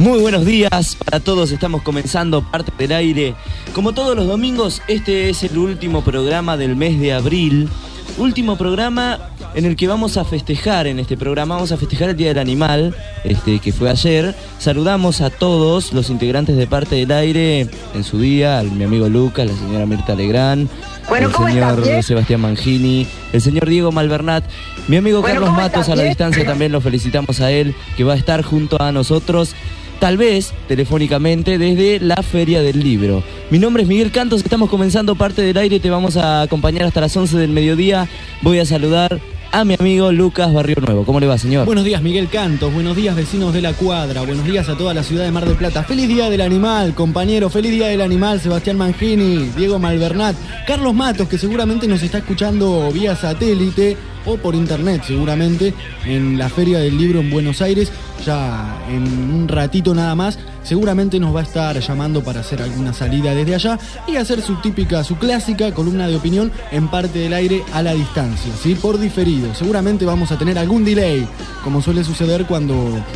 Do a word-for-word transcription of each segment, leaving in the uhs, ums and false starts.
Muy buenos días para todos, estamos comenzando Parte del Aire. Como todos los domingos, este es el último programa del mes de abril. Último programa en el que vamos a festejar, en este programa vamos a festejar el Día del Animal, este, que fue ayer. Saludamos a todos los integrantes de Parte del Aire en su día, a mi amigo Lucas, la señora Mirta Legrand, bueno, el señor estás, Sebastián Mangini, el señor Diego Malvernat, mi amigo bueno, Carlos Matos estás, a la bien? distancia, también lo felicitamos a él, que va a estar junto a nosotros, tal vez telefónicamente desde la Feria del Libro. Mi nombre es Miguel Cantos, estamos comenzando Parte del Aire, te vamos a acompañar hasta las once del mediodía. Voy a saludar a mi amigo Lucas Barrio Nuevo. ¿Cómo le va, señor? Buenos días, Miguel Cantos. Buenos días, vecinos de la cuadra. Buenos días a toda la ciudad de Mar del Plata. Feliz Día del Animal, compañero. Feliz Día del Animal, Sebastián Mangini, Diego Malvernat, Carlos Matos, que seguramente nos está escuchando vía satélite o por internet, seguramente, en la Feria del Libro en Buenos Aires. Ya en un ratito nada más, seguramente nos va a estar llamando para hacer alguna salida desde allá y hacer su típica, su clásica columna de opinión en Parte del Aire a la distancia, ¿sí? Por diferido. Seguramente vamos a tener algún delay, como suele suceder cuando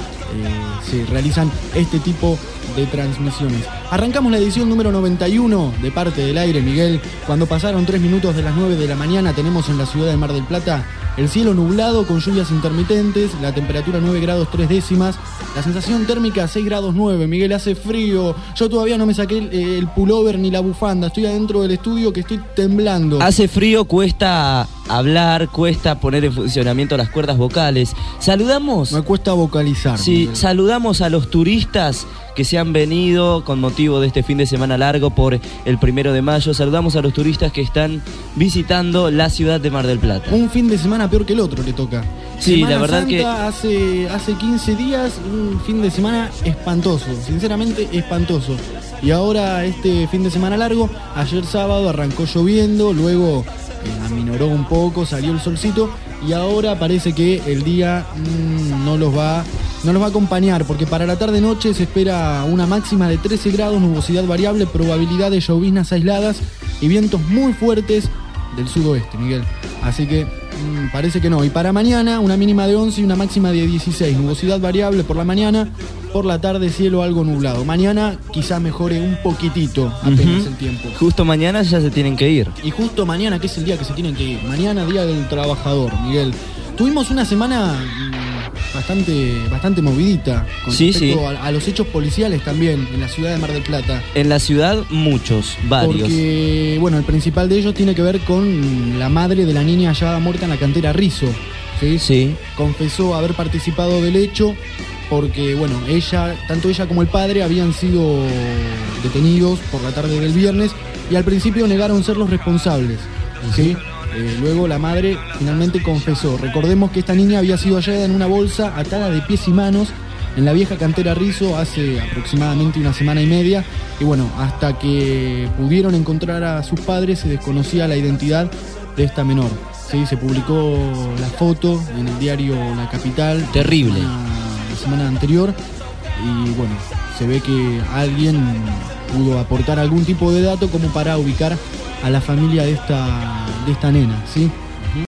eh, se realizan este tipo de transmisiones. Arrancamos la edición número noventa y uno de Parte del Aire, Miguel. Cuando pasaron tres minutos de las nueve de la mañana, tenemos en la ciudad de Mar del Plata el cielo nublado con lluvias intermitentes, la temperatura nueve grados tres décimas, la sensación térmica seis grados nueve. Miguel, hace frío. Yo todavía no me saqué el, el pullover ni la bufanda. Estoy adentro del estudio que estoy temblando. Hace frío, cuesta hablar, cuesta poner en funcionamiento las cuerdas vocales. Saludamos. Me cuesta vocalizar. Sí, Miguel. Saludamos a los turistas que se han venido con motivo de este fin de semana largo por el primero de mayo. Saludamos a los turistas que están visitando la ciudad de Mar del Plata. Un fin de semana peor que el otro le toca. Sí, Semana la verdad Santa, que hace, hace quince días, un fin de semana espantoso, sinceramente espantoso. Y ahora este fin de semana largo, ayer sábado arrancó lloviendo, luego eh, aminoró un poco, salió el solcito y ahora parece que el día mmm, no los va no los va a acompañar, porque para la tarde-noche se espera una máxima de trece grados, nubosidad variable, probabilidad de lloviznas aisladas y vientos muy fuertes del sudoeste, Miguel. Así que mmm, parece que no. Y para mañana una mínima de once y una máxima de dieciséis, nubosidad variable por la mañana, por la tarde cielo algo nublado. Mañana quizá mejore un poquitito apenas uh-huh. el tiempo. Justo mañana ya se tienen que ir. Y justo mañana, que es el día que se tienen que ir. Mañana, Día del Trabajador, Miguel. Tuvimos una semana mmm, bastante, bastante movidita con sí, respecto sí. A, a los hechos policiales también en la ciudad de Mar del Plata. En la ciudad muchos, varios. Porque, bueno, el principal de ellos tiene que ver con la madre de la niña hallada muerta en la cantera Rizo. ¿Sí? Sí. Confesó haber participado del hecho porque, bueno, ella, tanto ella como el padre habían sido detenidos por la tarde del viernes y al principio negaron ser los responsables, ¿sí? Eh, luego la madre finalmente confesó. Recordemos que esta niña había sido hallada en una bolsa atada de pies y manos en la vieja cantera Rizo hace aproximadamente una semana y media. Y bueno, hasta que pudieron encontrar a sus padres se desconocía la identidad de esta menor. Sí, se publicó la foto en el diario La Capital. Terrible. La semana anterior. Y bueno, se ve que alguien pudo aportar algún tipo de dato como para ubicar a la familia de esta, de esta nena, ¿sí?